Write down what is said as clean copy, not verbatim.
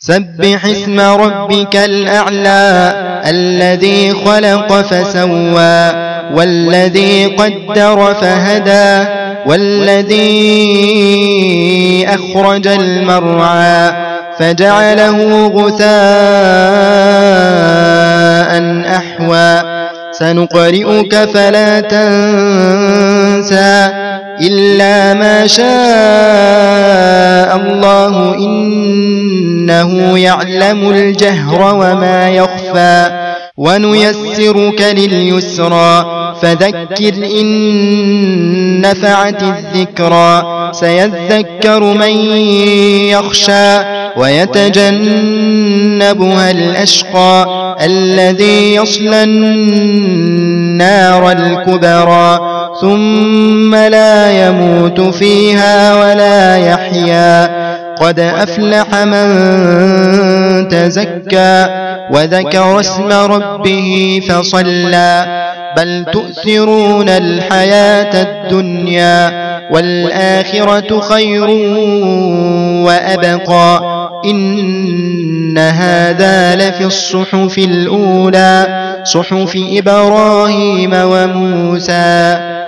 سبح اسم ربك الأعلى الذي خلق فسوى والذي قدر فهدى والذي أخرج المرعى فجعله غثاء أحوى سنقرئك فلا تنسى إلا ما شاء الله إنه يعلم الجهر وما يخفى ونيسرك لليسرى فذكر إن نفعت الذكرى سيذكر من يخشى ويتجنبها الأشقى الذي يصلى النار الكبرى ثم لا يموت فيها ولا يحيا قد أفلح من تزكى وذكر اسم ربه فصلى بل تؤثرون الحياة الدنيا والآخرة خير وأبقى إن هذا لفي الصحف الأولى صحف إبراهيم وموسى.